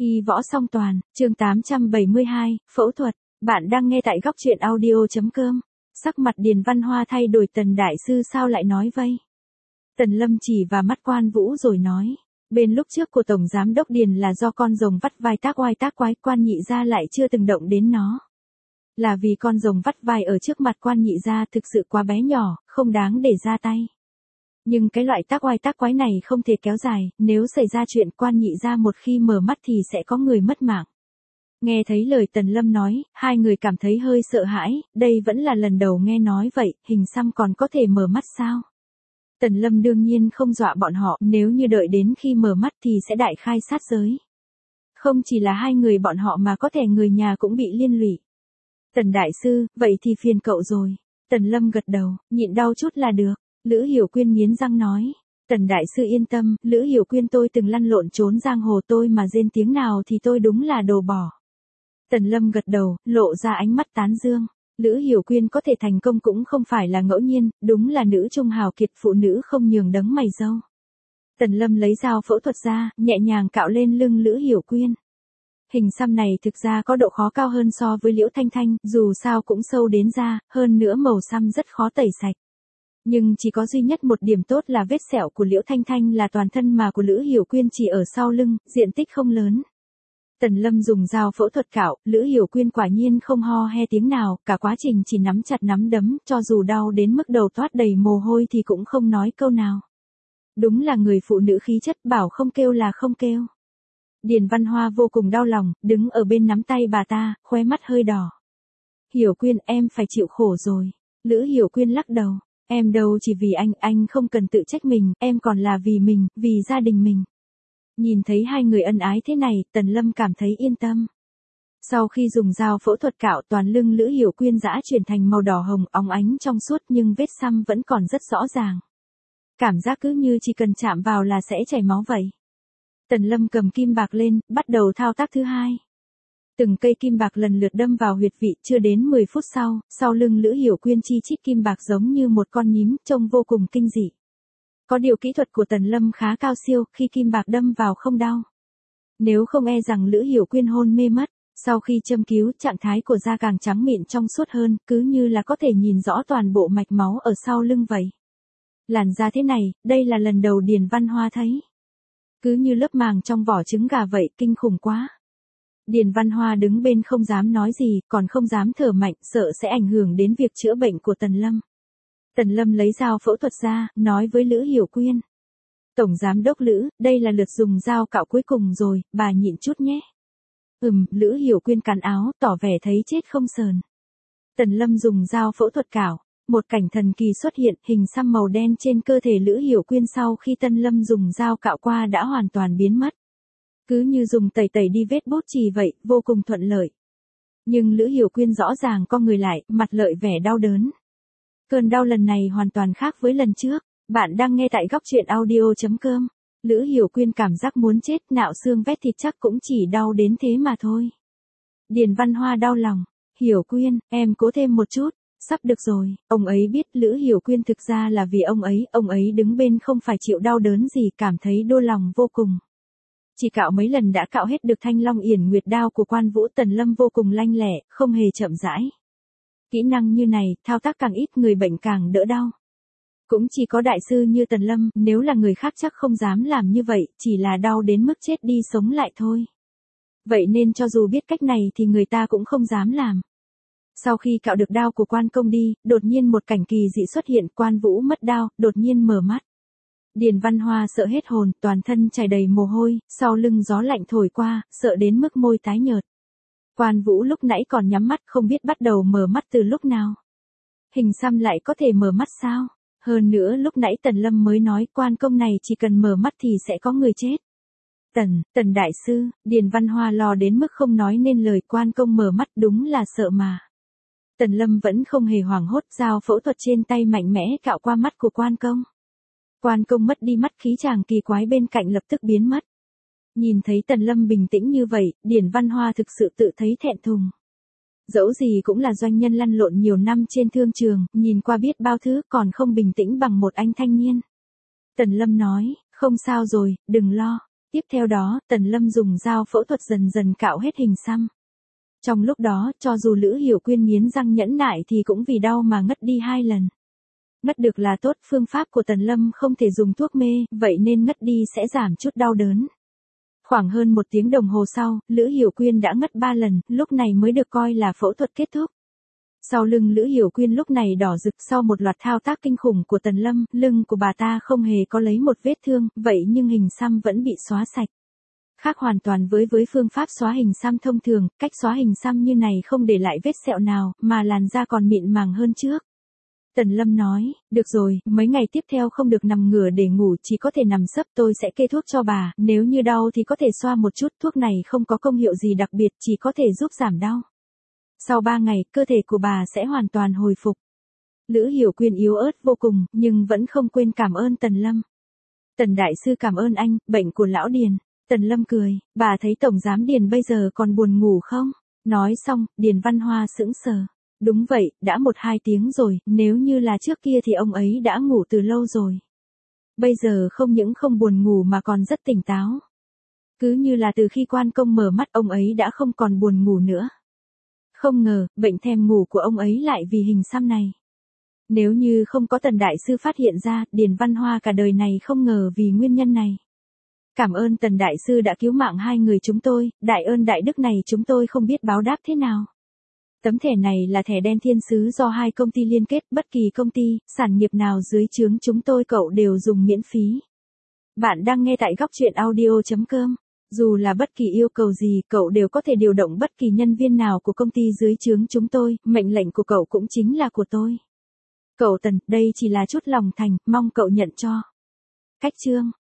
Y võ song toàn, chương 872, phẫu thuật. Bạn đang nghe tại góc truyện audio.com. Sắc mặt Điền Văn Hoa thay đổi. Tần đại sư sao lại nói vây? Tần Lâm chỉ vào mắt Quan Vũ rồi nói. Bên lúc trước của Tổng Giám đốc Điền là do con rồng vắt vai tác oai tác quái, Quan nhị gia lại chưa từng động đến nó. Là vì con rồng vắt vai ở trước mặt Quan nhị gia thực sự quá bé nhỏ, không đáng để ra tay. Nhưng cái loại tác oai tác quái này không thể kéo dài, nếu xảy ra chuyện Quan nhị gia một khi mở mắt thì sẽ có người mất mạng. Nghe thấy lời Tần Lâm nói, hai người cảm thấy hơi sợ hãi, đây vẫn là lần đầu nghe nói vậy, hình xăm còn có thể mở mắt sao? Tần Lâm đương nhiên không dọa bọn họ, nếu như đợi đến khi mở mắt thì sẽ đại khai sát giới. Không chỉ là hai người bọn họ mà có thể người nhà cũng bị liên lụy. Tần đại sư, vậy thì phiền cậu rồi. Tần Lâm gật đầu, nhịn đau chút là được. Lữ Hiểu Quyên nghiến răng nói. Tần đại sư yên tâm, Lữ Hiểu Quyên tôi từng lăn lộn trốn giang hồ, tôi mà rên tiếng nào thì tôi đúng là đồ bỏ. Tần Lâm gật đầu, lộ ra ánh mắt tán dương. Lữ Hiểu Quyên có thể thành công cũng không phải là ngẫu nhiên, đúng là nữ trung hào kiệt, phụ nữ không nhường đấng mày râu. Tần Lâm lấy dao phẫu thuật ra, nhẹ nhàng cạo lên lưng Lữ Hiểu Quyên. Hình xăm này thực ra có độ khó cao hơn so với Liễu Thanh Thanh, dù sao cũng sâu đến da, hơn nữa màu xăm rất khó tẩy sạch. Nhưng chỉ có duy nhất một điểm tốt là vết sẹo của Liễu Thanh Thanh là toàn thân, mà của Lữ Hiểu Quyên chỉ ở sau lưng, diện tích không lớn. Tần Lâm dùng dao phẫu thuật cạo, Lữ Hiểu Quyên quả nhiên không ho he tiếng nào, cả quá trình chỉ nắm chặt nắm đấm, cho dù đau đến mức đầu toát đầy mồ hôi thì cũng không nói câu nào. Đúng là người phụ nữ khí chất, bảo không kêu là không kêu. Điền Văn Hoa vô cùng đau lòng, đứng ở bên nắm tay bà ta, khóe mắt hơi đỏ. Hiểu Quyên, em phải chịu khổ rồi. Lữ Hiểu Quyên lắc đầu. Em đâu chỉ vì anh không cần tự trách mình, em còn là vì mình, vì gia đình mình. Nhìn thấy hai người ân ái thế này, Tần Lâm cảm thấy yên tâm. Sau khi dùng dao phẫu thuật cạo, toàn lưng Lữ Hiểu Quyên giã chuyển thành màu đỏ hồng óng ánh trong suốt, nhưng vết xăm vẫn còn rất rõ ràng. Cảm giác cứ như chỉ cần chạm vào là sẽ chảy máu vậy. Tần Lâm cầm kim bạc lên, bắt đầu thao tác thứ hai. Từng cây kim bạc lần lượt đâm vào huyệt vị, chưa đến 10 phút sau lưng Lữ Hiểu Quyên chi chít kim bạc giống như một con nhím, trông vô cùng kinh dị. Có điều kỹ thuật của Tần Lâm khá cao siêu, khi kim bạc đâm vào không đau. Nếu không e rằng Lữ Hiểu Quyên hôn mê mất. Sau khi châm cứu, trạng thái của da càng trắng mịn trong suốt hơn, cứ như là có thể nhìn rõ toàn bộ mạch máu ở sau lưng vậy. Làn da thế này, đây là lần đầu Điền Văn Hoa thấy. Cứ như lớp màng trong vỏ trứng gà vậy, kinh khủng quá. Điền Văn Hoa đứng bên không dám nói gì, còn không dám thở mạnh, sợ sẽ ảnh hưởng đến việc chữa bệnh của Tần Lâm. Tần Lâm lấy dao phẫu thuật ra, nói với Lữ Hiểu Quyên. Tổng Giám đốc Lữ, đây là lượt dùng dao cạo cuối cùng rồi, bà nhịn chút nhé. Lữ Hiểu Quyên cắn áo, tỏ vẻ thấy chết không sờn. Tần Lâm dùng dao phẫu thuật cạo, một cảnh thần kỳ xuất hiện, hình xăm màu đen trên cơ thể Lữ Hiểu Quyên sau khi Tần Lâm dùng dao cạo qua đã hoàn toàn biến mất. Cứ như dùng tẩy đi vết bút chì vậy, vô cùng thuận lợi. Nhưng Lữ Hiểu Quyên rõ ràng co người lại, mặt lợi vẻ đau đớn. Cơn đau lần này hoàn toàn khác với lần trước. Bạn đang nghe tại góc truyện audio.com. Lữ Hiểu Quyên cảm giác muốn chết, nạo xương vét thịt chắc cũng chỉ đau đến thế mà thôi. Điền Văn Hoa đau lòng. Hiểu Quyên, em cố thêm một chút. Sắp được rồi. Ông ấy biết Lữ Hiểu Quyên thực ra là vì ông ấy đứng bên không phải chịu đau đớn gì, cảm thấy đau lòng vô cùng. Chỉ cạo mấy lần đã cạo hết được thanh long yển nguyệt đao của Quan Vũ. Tần Lâm vô cùng lanh lẹ, không hề chậm rãi. Kỹ năng như này, thao tác càng ít người bệnh càng đỡ đau. Cũng chỉ có đại sư như Tần Lâm, nếu là người khác chắc không dám làm như vậy, chỉ là đau đến mức chết đi sống lại thôi. Vậy nên cho dù biết cách này thì người ta cũng không dám làm. Sau khi cạo được đao của Quan công đi, đột nhiên một cảnh kỳ dị xuất hiện, Quan Vũ mất đao, đột nhiên mở mắt. Điền Văn Hoa sợ hết hồn, toàn thân chảy đầy mồ hôi, sau lưng gió lạnh thổi qua, sợ đến mức môi tái nhợt. Quan Vũ lúc nãy còn nhắm mắt, không biết bắt đầu mở mắt từ lúc nào. Hình xăm lại có thể mở mắt sao? Hơn nữa lúc nãy Tần Lâm mới nói Quan công này chỉ cần mở mắt thì sẽ có người chết. Tần đại sư, Điền Văn Hoa lo đến mức không nói nên lời. Quan công mở mắt đúng là sợ mà. Tần Lâm vẫn không hề hoảng hốt, dao phẫu thuật trên tay mạnh mẽ cạo qua mắt của Quan công. Quan công mất đi mắt, khí chàng kỳ quái bên cạnh lập tức biến mất. Nhìn thấy Tần Lâm bình tĩnh như vậy, Điền Văn Hoa thực sự tự thấy thẹn thùng. Dẫu gì cũng là doanh nhân lăn lộn nhiều năm trên thương trường, nhìn qua biết bao thứ, còn không bình tĩnh bằng một anh thanh niên. Tần Lâm nói, không sao rồi, đừng lo. Tiếp theo đó, Tần Lâm dùng dao phẫu thuật dần dần cạo hết hình xăm. Trong lúc đó, cho dù Lữ Hiểu Quyên nghiến răng nhẫn nại thì cũng vì đau mà ngất đi 2 lần. Ngất được là tốt, phương pháp của Tần Lâm không thể dùng thuốc mê, vậy nên ngất đi sẽ giảm chút đau đớn. Khoảng hơn 1 tiếng đồng hồ sau, Lữ Hiểu Quyên đã ngất 3 lần, lúc này mới được coi là phẫu thuật kết thúc. Sau lưng Lữ Hiểu Quyên lúc này đỏ rực sau một loạt thao tác kinh khủng của Tần Lâm, lưng của bà ta không hề có lấy một vết thương, vậy nhưng hình xăm vẫn bị xóa sạch. Khác hoàn toàn với phương pháp xóa hình xăm thông thường, cách xóa hình xăm như này không để lại vết sẹo nào, mà làn da còn mịn màng hơn trước. Tần Lâm nói, được rồi, mấy ngày tiếp theo không được nằm ngửa để ngủ, chỉ có thể nằm sấp, tôi sẽ kê thuốc cho bà, nếu như đau thì có thể xoa một chút, thuốc này không có công hiệu gì đặc biệt, chỉ có thể giúp giảm đau. Sau 3 ngày, cơ thể của bà sẽ hoàn toàn hồi phục. Lữ Hiểu Quyên yếu ớt vô cùng, nhưng vẫn không quên cảm ơn Tần Lâm. Tần đại sư cảm ơn anh, bệnh của lão Điền. Tần Lâm cười, bà thấy Tổng giám Điền bây giờ còn buồn ngủ không? Nói xong, Điền Văn Hoa sững sờ. Đúng vậy, đã 1-2 tiếng rồi, nếu như là trước kia thì ông ấy đã ngủ từ lâu rồi. Bây giờ không những không buồn ngủ mà còn rất tỉnh táo. Cứ như là từ khi quan công mở mắt ông ấy đã không còn buồn ngủ nữa. Không ngờ, bệnh thèm ngủ của ông ấy lại vì hình xăm này. Nếu như không có Tần đại sư phát hiện ra, Điền Văn Hoa cả đời này không ngờ vì nguyên nhân này. Cảm ơn Tần đại sư đã cứu mạng 2 người chúng tôi, đại ơn đại đức này chúng tôi không biết báo đáp thế nào. Tấm thẻ này là thẻ đen thiên sứ do 2 công ty liên kết, bất kỳ công ty, sản nghiệp nào dưới trướng chúng tôi cậu đều dùng miễn phí. Bạn đang nghe tại goctruyện.audio.com. Dù là bất kỳ yêu cầu gì, cậu đều có thể điều động bất kỳ nhân viên nào của công ty dưới trướng chúng tôi, mệnh lệnh của cậu cũng chính là của tôi. Cậu Tần, đây chỉ là chút lòng thành, mong cậu nhận cho. Cách chương